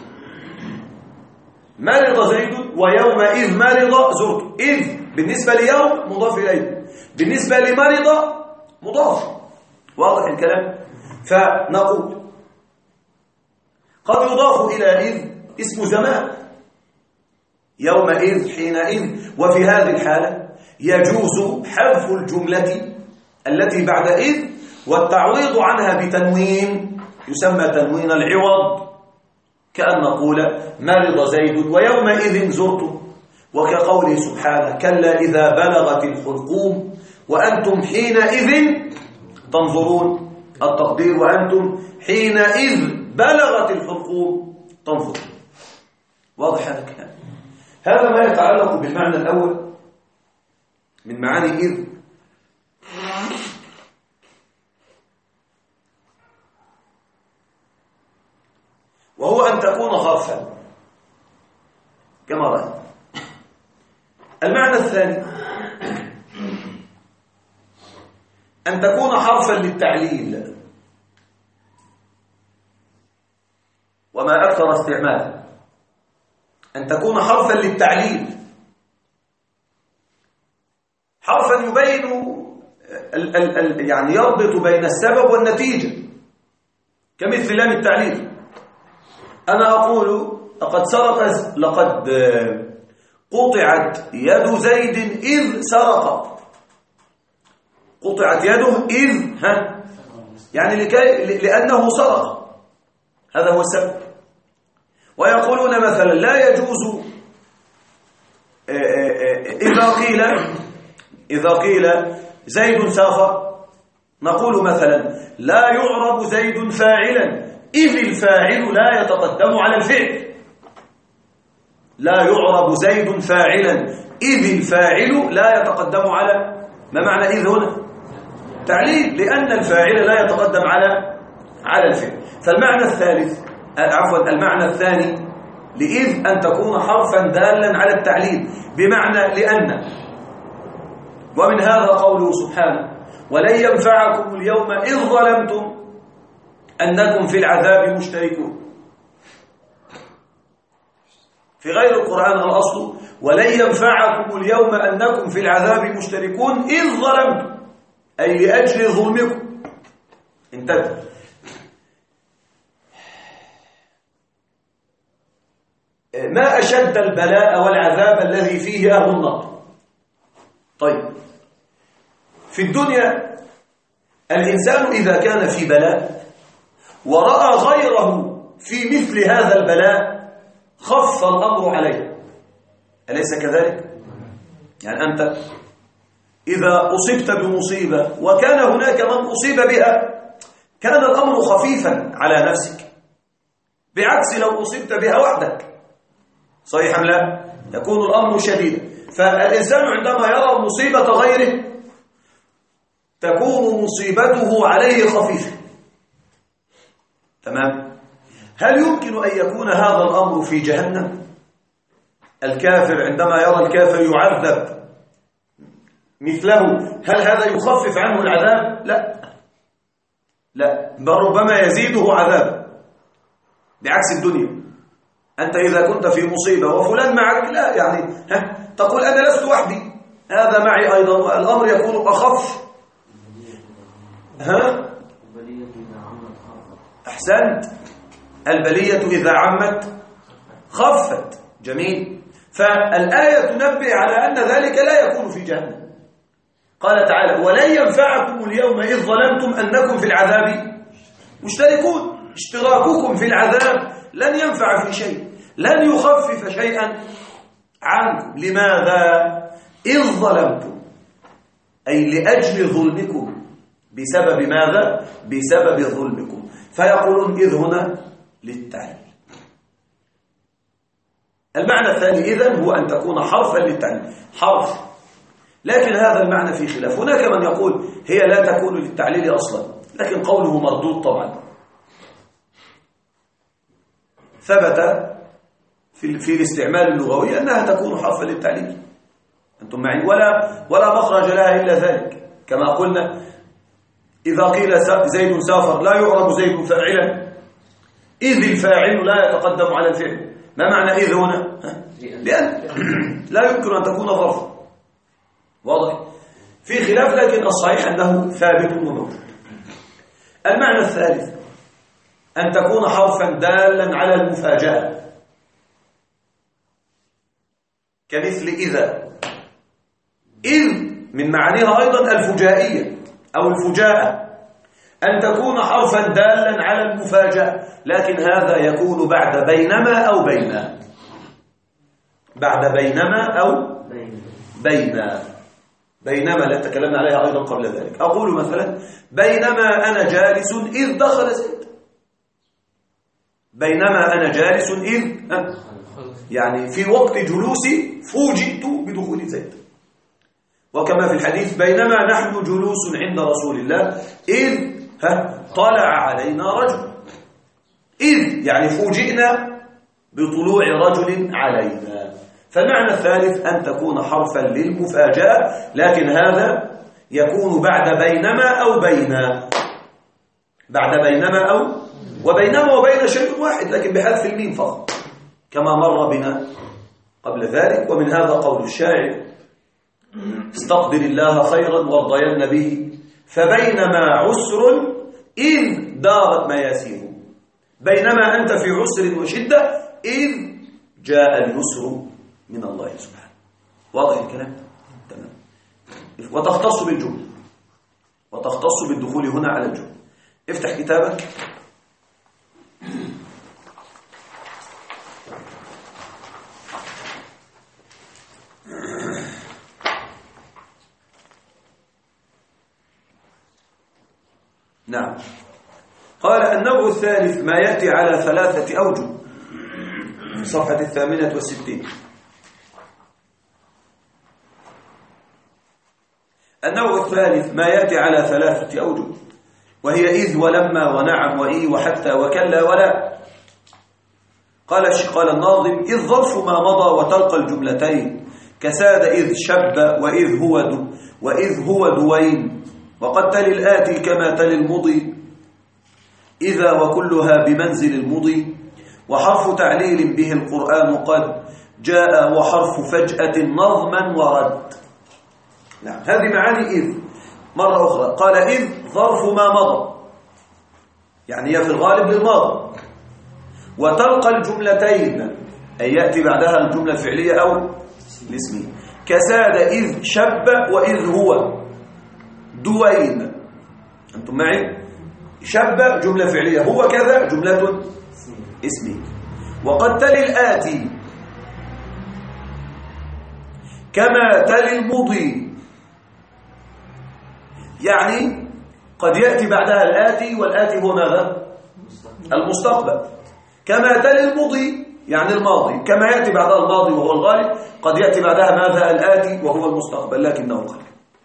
مرض زيد ويومئذ مرض زرت، إذ بالنسبة ليوم مضاف إليه، بالنسبة لمرض مضاف. واضح الكلام؟ فنقول قد يضاف إلى إذ اسم زمان، يومئذ، حينئذ، وفي هذه الحالة يجوز حذف الجملة التي بعد إذ والتعويض عنها بتنوين يسمى تنوين العوض، كأن نقول مرض زيد ويومئذ زرته، وكقوله سبحانه كلا إذا بلغت الحلقوم وأنتم حينئذ تنظرون، التقدير وأنتم حينئذ بلغت الحلقوم تنظرون. واضح هذا الكلام؟ هذا ما يتعلق بالمعنى الأول من معاني إذ. وهو أن تكون حرفا كما رأيت. المعنى الثاني أن تكون حرفا للتعليل، وما أكثر استعماله، أن تكون حرفا للتعليل، حرفا يبين يعني يربط بين السبب والنتيجة، كمثل لام التعليل. أنا أقول لقد قطعت يد زيد إذ سرق. قطعت يده إذ يعني لأنه سرق، هذا هو السبب. ويقولون مثلا لا يجوز إذا قيل زيد سافر، نقول مثلا لا يعرب زيد فاعلا إذ الفاعل لا يتقدم على الفعل. لا يعرب زيد فاعلا إذ الفاعل لا يتقدم على، ما معنى إذ هنا؟ تعليل، لأن الفاعل لا يتقدم على الفعل. فالمعنى الثالث المعنى الثاني لإذ أن تكون حرفا دالا على التعليل، بمعنى لأن. ومن هذا قوله سبحانه ولن ينفعكم اليوم إذ ظلمتم أنكم في العذاب مشتركون. في غير القرآن الأصل ولن ينفعكم اليوم أنكم في العذاب مشتركون إذ ظلمتم، أي لأجل ظلمكم. انتبه، ما أشد البلاء والعذاب الذي فيه أهل النار. طيب، في الدنيا الإنسان إذا كان في بلاء ورأى غيره في مثل هذا البلاء خف الأمر عليه، أليس كذلك؟ يعني أنت إذا أصبت بمصيبة وكان هناك من أصيب بها كان الأمر خفيفا على نفسك، بعكس لو أصبت بها وحدك. صحيح أم لا؟ يكون الأمر شديدا. فالإنسان عندما يرى مصيبة غيره تكون مصيبته عليه خفيفة. تمام؟ هل يمكن أن يكون هذا الأمر في جهنم؟ الكافر عندما يرى الكافر يعذب مثله، هل هذا يخفف عنه العذاب؟ لا، بل ربما يزيده عذابا، بعكس الدنيا. أنت إذا كنت في مصيبة وفلان معك، لا يعني تقول أنا لست وحدي، هذا معي أيضا، الأمر يكون أخف. أحسنت، البلية إذا عمت خفت. جميل. فالآية تنبه على أن ذلك لا يكون في جهنم. قال تعالى ولن ينفعكم اليوم إذ ظلمتم أنكم في العذاب مشتركون. اشتراككم في العذاب لن ينفع في شيء، لن يخفف شيئا عنكم. لماذا؟ إذ ظلمتم، أي لأجل ظلمكم. بسبب ماذا؟ بسبب ظلمكم. فيقولون إذ هنا للتعليل. المعنى الثاني إذن هو أن تكون حرفا للتعليل، حرف. لكن هذا المعنى فيه خلاف. هناك من يقول هي لا تكون للتعليل أصلا، لكن قوله مردود طبعا. ثبت في الاستعمال اللغوي أنها تكون حرفا للتعليل. أنتم معي؟ ولا مخرج لها إلا ذلك. كما قلنا إذا قيل زيد سافر لا يعرب زيد فاعلا إذ الفاعل لا يتقدم على الفعل. ما معنى إذ هنا؟ لأن لا يمكن أن تكون ظرفا. واضح؟ في خلاف، لكن الصحيح أنه ثابت وموجود. المعنى الثالث أن تكون حرفا دالا على المفاجأة، كمثل إذا. إذ من معانيها أيضا الفجائية أو الفجاءة، أن تكون حرفا دالا على المفاجأة، لكن هذا يكون بعد بينما أو بينما. بعد بينما أو بينما لا تكلمنا عليها أيضا قبل ذلك. أقول مثلا بينما أنا جالس إذ دخل زيد. بينما أنا جالس إذ يعني في وقت جلوسي فوجئت بدخول زيد. وكما في الحديث بينما نحن جلوس عند رسول الله إذ طلع علينا رجل. إذ يعني فوجئنا بطلوع رجل علينا. فالمعنى الثالث أن تكون حرفا للمفاجأة، لكن هذا يكون بعد بينما أو بينا. بعد بينما أو وبينما وبين شيء واحد، لكن بحذف الميم فقط كما مر بنا قبل ذلك. ومن هذا قول الشاعر استقدر الله خيرا وارضين به فبينما عسر إذ دارت مياسيره. بينما أنت في عسر وشدة إذ جاء اليسر من الله سبحانه. واضح الكلام؟ تمام. وتختص بالجملة، وتختص بالدخول هنا على الجملة. افتح كتابك. نعم. قال النوع الثالث ما يأتي على 3 أوجه في صفحة 68. النوع الثالث ما يأتي على 3 أوجه، وهي إذ ولما ونعم وإي وحتى وكلا ولا. قال الناظم إذ ظرف ما مضى وتلقى الجملتين كساد إذ شب وإذ هو دوين وقد تلي الآتي كما تلي المضي إذا وكلها بمنزل المضي وحرف تعليل به القرآن قد جاء وحرف فجأة نظما ورد. نعم، هذه معاني إذ. مرة أخرى قال إذ ظرف ما مضى، يعني هي في الغالب للماضي، وتلقى الجملتين أي يأتي بعدها الجملة الفعلية أو الاسمية كساد إذ شب وإذ هو دوين. أنتم معي؟ شب جملة فعلية، هو كذا جملة اسمية. وقد تلي الآتي كما تلي المضي، يعني قد يأتي بعدها الآتي، والآتي هو ماذا؟ المستقبل. كما تلي المضي يعني الماضي، كما يأتي بعدها الماضي وهو الغالب، قد يأتي بعدها ماذا؟ الآتي وهو المستقبل لكنه قليل.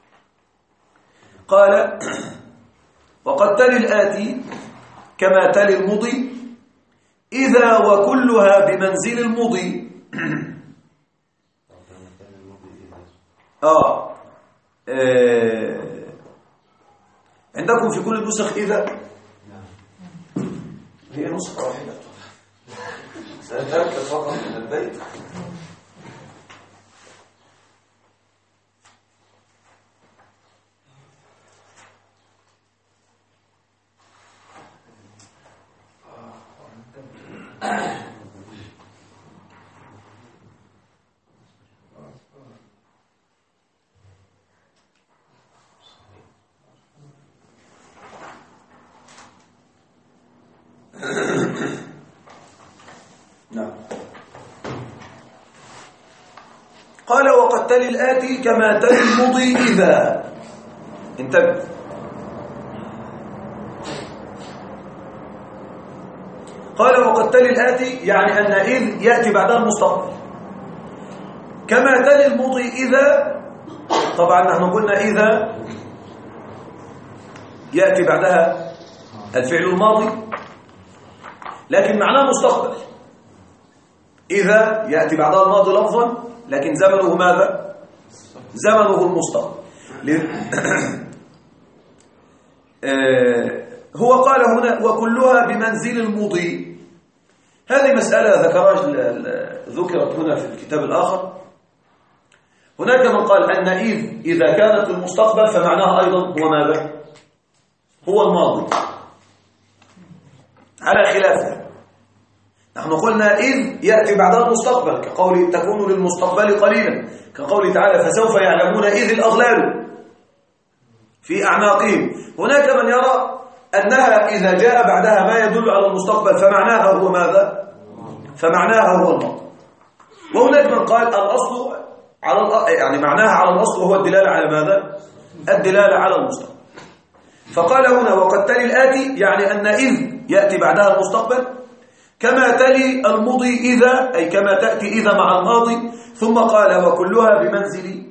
قال وقد تلي الآتي كما تلي المضي إذا وكلها بمنزل المضي. عندكم في كل النسخ إذا؟ هي نسخة واحدة سأتأكد فقط من البيت. نعم. قال وقد تلي الآتي كما تلي المضي إذا. انتبه. قال وقد تلي الآتي يعني أن إذ يأتي بعدها المستقبل كما تلي المضي إذا. طبعا نحن قلنا إذا يأتي بعدها الفعل الماضي لكن معناه مستقبل. إذا يأتي بعدها الماضي لفظا لكن زمنه ماذا؟ زمنه المستقبل. هو قال هنا وكلها بمنزل المضي. هذه مسألة ذكرت هنا في الكتاب الآخر. هناك من قال أن إذا كانت المستقبل فمعناها أيضا هو ماذا؟ هو الماضي على خلافه. نحن قلنا إذ يأتي بعدها المستقبل كقول تكون للمستقبل قليلا، كقول تعالى فسوف يعلمون إذ الأغلال في أعناقهم. هناك من يرى أنها إذا جاء بعدها ما يدل على المستقبل فمعناها هو ماذا؟ فمعناها هو الماضي. وهناك من قال الأصل يعني معناها على الأصل وهو الدلالة على ماذا؟ الدلالة على المستقبل. فقال هنا وقد تلي الآتي، يعني أن إذ يأتي بعدها المستقبل، كما تلي المضي إذا، أي كما تأتي إذا مع الماضي. ثم قال وكلها بمنزل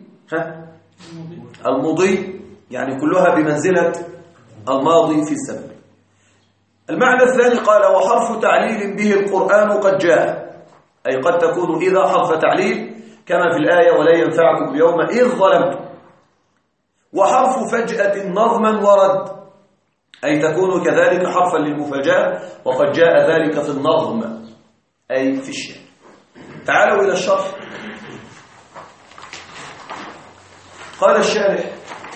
المضي، يعني كلها بمنزلة الماضي في السبب. المعنى الثاني قال وحرف تعليل به القرآن قد جاء، أي قد تكون إذا حرف تعليل كما في الآية ولا ينفعكم اليوم إذ ظلمتم. وحرف فجأة نظما ورد، أي تكون كذلك حرفا للمفاجأة، وقد جاء ذلك في النظم أي في الشعر. تعالوا إلى الشرح. قال الشارح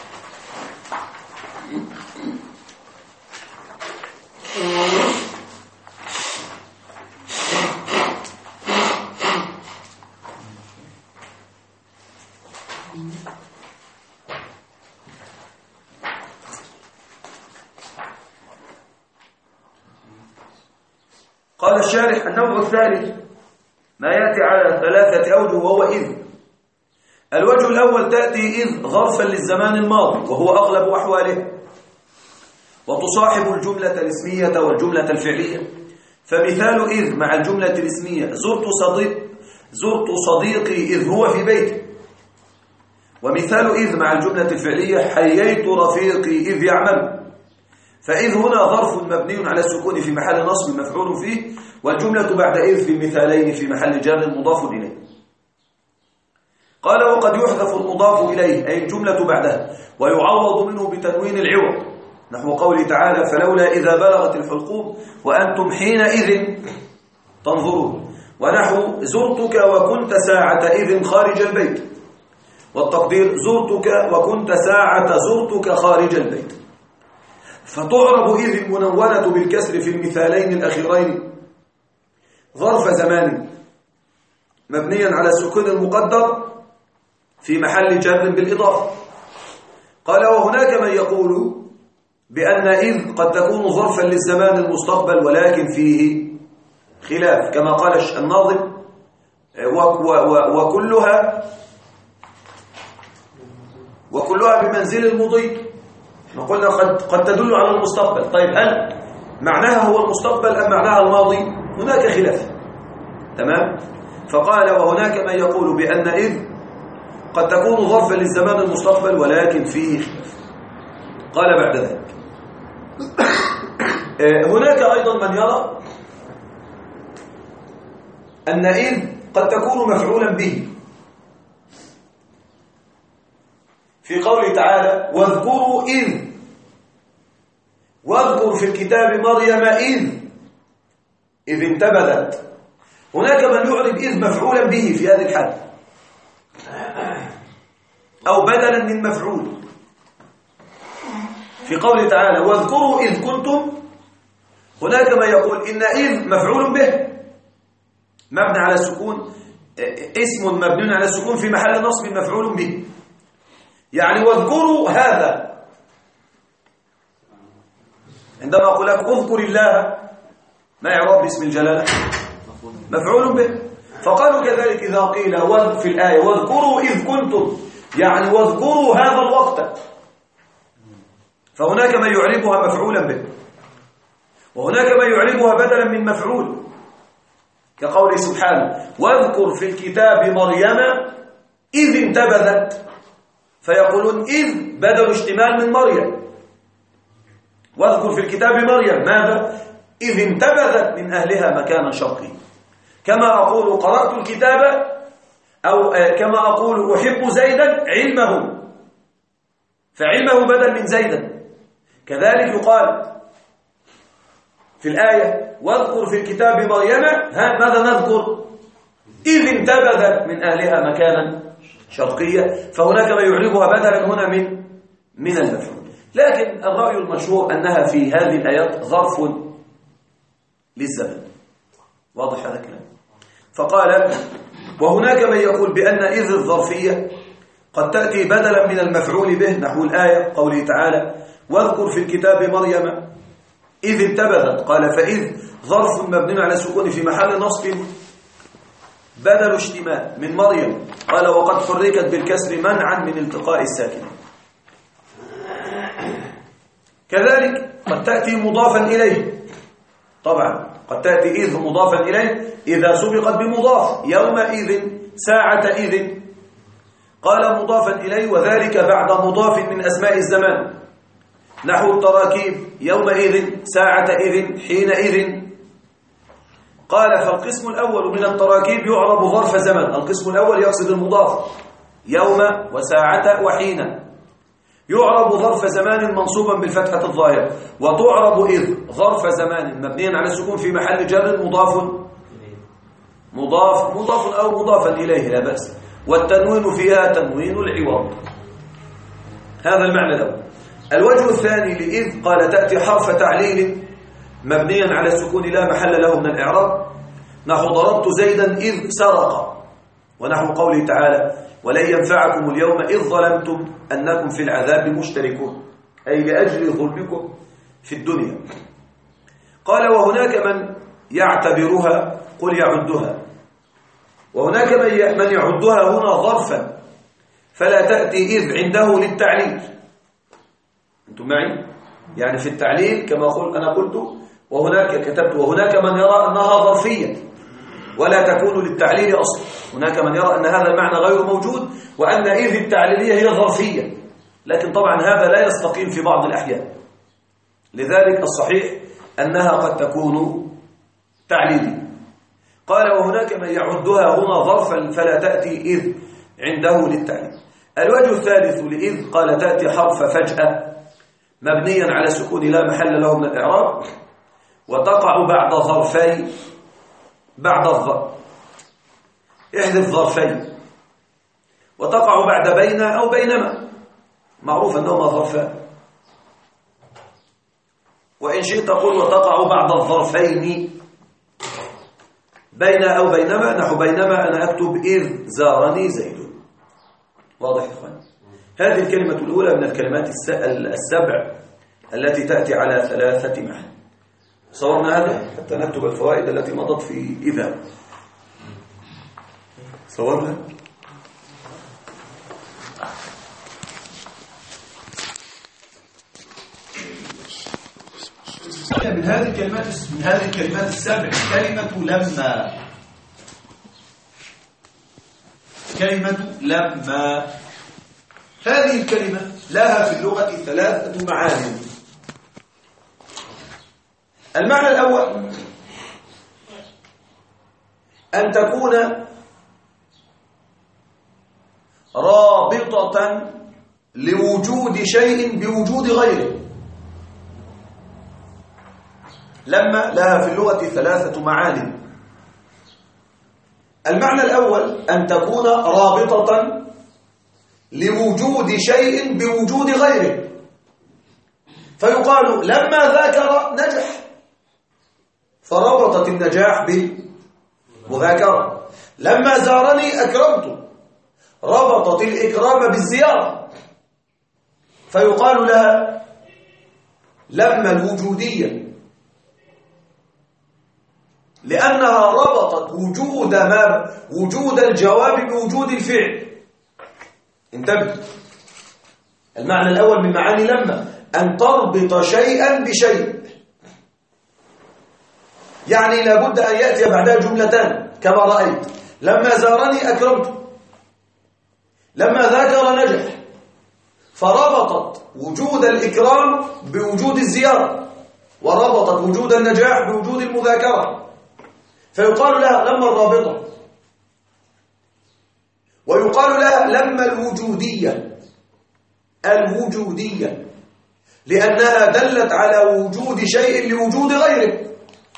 النوع الثالث ما يأتي على 3 أوجه وهو إذ. الوجه الأول تأتي إذ ظرفا للزمان الماضي وهو أغلب أحواله، وتصاحب الجملة الاسمية والجملة الفعلية. فمثال إذ مع الجملة الاسمية زرت صديقي إذ هو في بيتي. ومثال إذ مع الجملة الفعلية حييت رفيقي إذ يعمل. فإذ هنا ظرف مبني على السكون في محل نصب مفعول فيه، والجملة بعد إذ في المثالين في محل جر مضاف إليه. قال وقد يحذف المضاف إليه أي الجملة بعدها ويعوض منه بتنوين العوض، نحو قوله تعالى فلولا إذا بلغت الحلقوم وأنتم حينئذ تنظرون، ونحو زرتك وكنت ساعة إذ خارج البيت، والتقدير زرتك وكنت ساعة زرتك خارج البيت. فتعرب إذ المنونة بالكسر في المثالين الأخيرين ظرف زمان مبنيا على السكون المقدر في محل جر بالإضافة. قال وهناك من يقول بأن إذ قد تكون ظرفا للزمان المستقبل ولكن فيه خلاف، كما قال الناظم وكلها بمنزل المضي. قلنا قد تدل على المستقبل. طيب هل معناها هو المستقبل أم معناها الماضي؟ هناك خلاف. تمام. فقال وهناك من يقول بأن إذ قد تكون ظرفا للزمان المستقبل ولكن فيه خلاف. قال بعد ذلك هناك أيضا من يرى أن إذ قد تكون مفعولا به، في قوله تعالى واذكروا واذكر في الكتاب مريم إذ انتبذت. هناك من يعرب إذ مفعولا به في هذه الحال أو بدلا من مفعول، في قوله تعالى واذكروا إذ كنتم. هناك من يقول إن إذ مفعول به مبني على السكون، اسم مبني على السكون في محل نصب مفعول به، يعني واذكروا هذا. عندما أقول لك اذكر الله ما إعراب اسم الجلالة؟ مفعول به. فقالوا كذلك إذا قيل في الآية واذكروا إذ كنتم، يعني واذكروا هذا الوقت. فهناك من يعربها مفعولا به، وهناك من يعربها بدلا من مفعول، كقوله سبحانه واذكر في الكتاب مريم إذ انتبذت، فيقولون إذ بدل اشتمال من مريم. واذكر في الكتاب مريم ماذا؟ إذ انتبذت من أهلها مكانا شرقيا. كما أقول قرأت الكتاب، أو كما أقول أحب زيدا علمه، فعلمه بدل من زيدا. كذلك يقال في الآية واذكر في الكتاب مريم ماذا نذكر؟ إذ انتبذت من أهلها مكانا شرقية. فهناك ما يعربها بدلا هنا من المفعول. لكن الرأي المشهور أنها في هذه الآيات ظرف للزمن. واضح هذا الكلام؟ فقال وهناك من يقول بأن إذ الظرفية قد تأتي بدلا من المفعول به، نحو الآية قوله تعالى واذكر في الكتاب مريم إذ انتبذت. قال فإذ ظرف مبني على السكون في محل نصب بدل اشتمال من مريم. قال وقد حركت بالكسر منعا من التقاء الساكن. كذلك قد تأتي مضافا إليه، طبعا قد تأتي إذ مضافا إليه إذا سبقت بمضاف، يومئذ ساعة إذ. قال مضافا إليه وذلك بعد مضاف من أسماء الزمان، نحو التراكيب يومئذ ساعة إذ حينئذ. قال فالقسم الأول من التراكيب يعرب ظرف زمن. القسم الأول يقصد المضاف يوم وساعة وحين، يعرب ظرف زمان منصوبا بالفتحة الظاهرة، وتعرب إذ ظرف زمان مبنيا على السكون في محل جر مضاف أو مضافا إليه لا بأس، والتنوين فيها تنوين العوض. هذا المعنى الأول. الوجه الثاني لإذ قال تأتي حرف تعليل مبنيا على السكون لا محل له من الإعراب، نحو ضربت زيدا إذ سرق، ونحو قوله تعالى ولن ينفعكم اليوم إذ ظلمتم أنكم في العذاب مشتركون، أي لأجل ظلمكم في الدنيا. قال وهناك من يعتبرها قل يعدها، وهناك من يعدها هنا ظرفا فلا تأتي إذ عنده للتعليل. أنتم معي؟ يعني في التعليل كما أنا قلت وهناك كتبت وهناك من يرى أنها ظرفية ولا تكون للتعليل أصلا. هناك من يرى أن هذا المعنى غير موجود وأن إذ التعليلية هي ظرفية، لكن طبعا هذا لا يستقيم في بعض الأحيان. لذلك الصحيح أنها قد تكون تعليلية. قال وهناك من يعدها هنا ظرفا فلا تأتي إذ عنده للتعليل. الوجه الثالث لإذ قال تأتي حرف فجأة مبنيا على سكون لا محل له من الإعراب، وتقع بعد ظرفين بعد الظرف، احذف ظرفين، وتقع بعد بين أو بينما، معروف أنهما ظرفان، وإن شئت تقول وتقع بعد الظرفين بين أو بينما، نحو بينما أنا أكتب إذ زارني زيد. واضح يا إخوان؟ هذه الكلمة الأولى من الكلمات السبع التي تأتي على ثلاثة معاني. صورنا هذا حتى نكتب الفوائد التي مضت في إذا. صورنا من هذه الكلمات السبع كلمة لما. هذه الكلمة لها في اللغة ثلاثة معاني. المعنى الأول أن تكون رابطة لوجود شيء بوجود غيره. لما لها في اللغة ثلاثة معاني. المعنى الأول أن تكون رابطة لوجود شيء بوجود غيره، فيقال لما ذاكر نجح، فربطت النجاح بالمذاكرة. لما زارني أكرمت، ربطت الإكرام بالزيارة، فيقال لها لما الوجودية، لأنها ربطت وجود الجواب بوجود الفعل. انتبه، المعنى الأول من معاني لما أن تربط شيئا بشيء، يعني لابد أن يأتي بعدها جملتان كما رأيت: لما زارني أكرمت، لما ذاكر نجح، فربطت وجود الإكرام بوجود الزيارة، وربطت وجود النجاح بوجود المذاكرة، فيقال لها لما الرابطة. ويقال لها لما الوجودية لأنها دلت على وجود شيء لوجود غيره.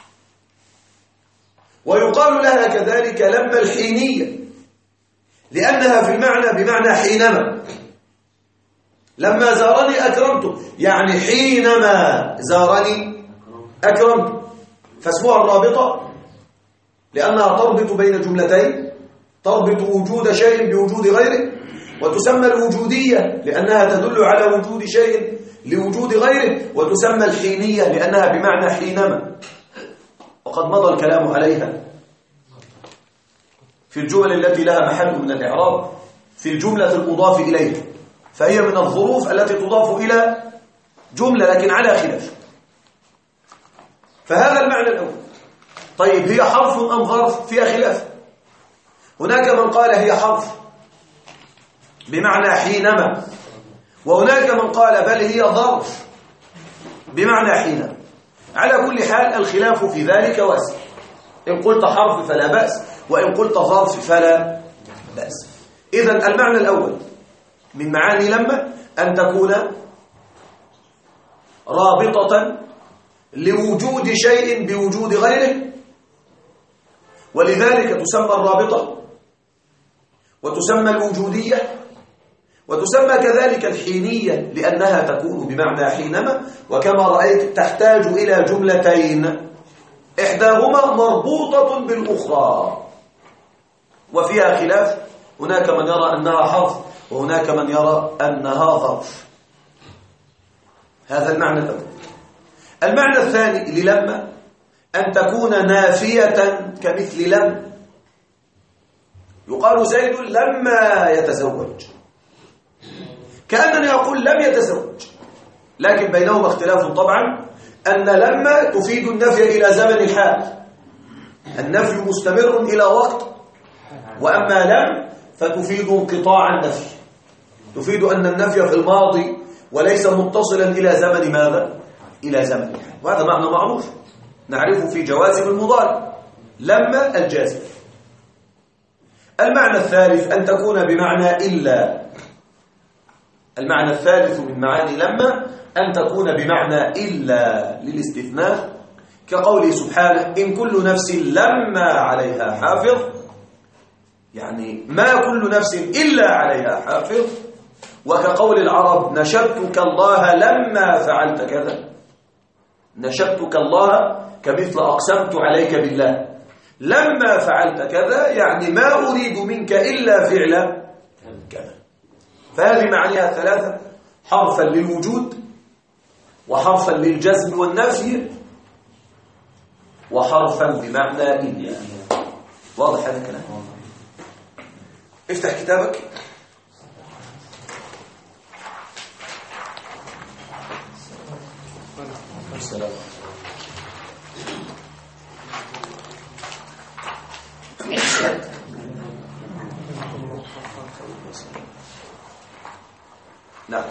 ويقال لها كذلك لما الحينية لأنها في المعنى بمعنى حينما. لما زارني أكرمت، يعني حينما زارني أكرمت، فاسمها الرابطة لأنها تربط بين جملتين، تربط وجود شيء بوجود غيره. وتسمى الوجودية لأنها تدل على وجود شيء لوجود غيره. وتسمى الحينية لأنها بمعنى حينما، وقد مضى الكلام عليها. في الجمل التي لها محل من الإعراب في الجملة المضاف إليها، فهي من الظروف التي تضاف إلى جملة لكن على خلاف. فهذا المعنى الأول. طيب هي حرف أم ظرف؟ فيها خلاف. هناك من قال هي حرف بمعنى حينما، وهناك من قال بل هي ظرف بمعنى حينما. على كل حال الخلاف في ذلك واسع، إن قلت حرف فلا بأس، وإن قلت ظرف فلا بأس. إذن المعنى الأول من معاني لما أن تكون رابطة لوجود شيء بوجود غيره، ولذلك تسمى الرابطة وتسمى الوجودية وتسمى كذلك الحينية، لأنها تكون بمعنى حينما، وكما رأيت تحتاج إلى جملتين إحداهما مربوطة بالأخرى وفيها خلاف. هناك من يرى أنها حرف وهناك من يرى أنها ظرف. هذا المعنى الأول. المعنى الثاني للما أن تكون نافية كمثل لم. يقال زيد لما يتزوج، كأنني أقول لم يتزوج، لكن بينهما اختلاف طبعا، أن لما تفيد النفي إلى زمن الحال، النفي مستمر إلى وقت، وأما لم فتفيد انقطاع النفي، تفيد أن النفي في الماضي وليس متصلا إلى زمن ماذا؟ إلى زمن الحال. وهذا معنى معروف نعرفه في جوازم المضارع، لما الجازم. المعنى الثالث أن تكون بمعنى إلا. المعنى الثالث من معاني لما أن تكون بمعنى إلا للاستثناء، كقوله سبحانه إن كل نفس لما عليها حافظ، يعني ما كل نفس إلا عليها حافظ. وكقول العرب نشدتك الله لما فعلت كذا، نشدتك الله كمثل أقسمت عليك بالله، لما فعلت كذا يعني ما أريد منك إلا فعل كذا. فهذه معانيها ثلاثة: حرفا للوجود، وحرفا للجزم والنفي، وحرفا بمعنى إلا. واضح هذا الكلام؟ افتح كتابك. السلام. نعم.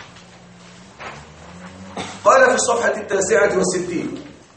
قال في الصفحة 69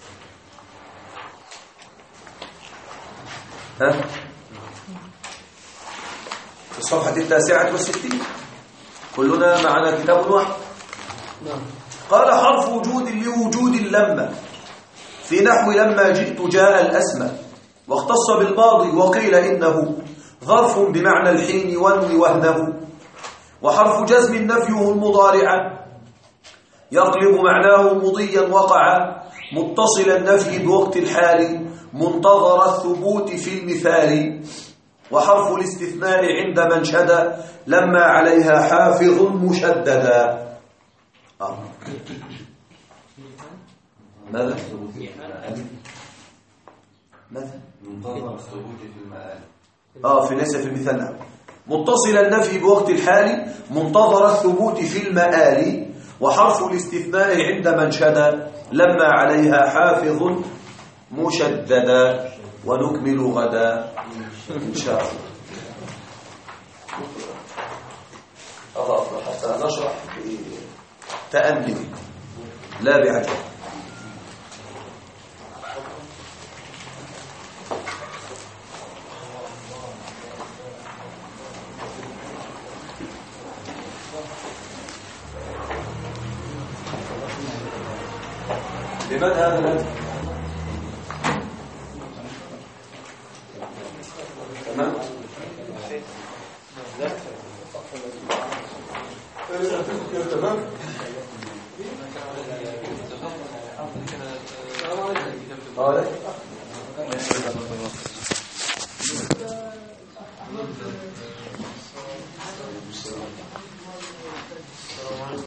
في الصفحة 69 كلنا معنا كتاب واحد. قال حرف وجود لوجود لما في نحو لما جئت جاء الأسمى، واختص بالماضي وقيل إنه ظرف بمعنى الحين وانوي وهنه. وحرف جزم نفيه المضارع يقلب معناه مضيا وقع، متصل النفي بوقت الحال منتظر الثبوت في المثال. وحرف الاستثناء عند من شد لما عليها حافظ مشددا. ماذا؟ ماذا؟ منتظر الثبوت في المآل. في ليس في المثنى. متصل النفي بوقت الحال منتظر الثبوت في المآل. وحرف الاستثناء عند من شد لما عليها حافظ مشددا. ونكمل غدا إن شاء الله. حتى نشرح بتأني لا بعجل. لمن هذا الهدف؟ تمام؟ تمام؟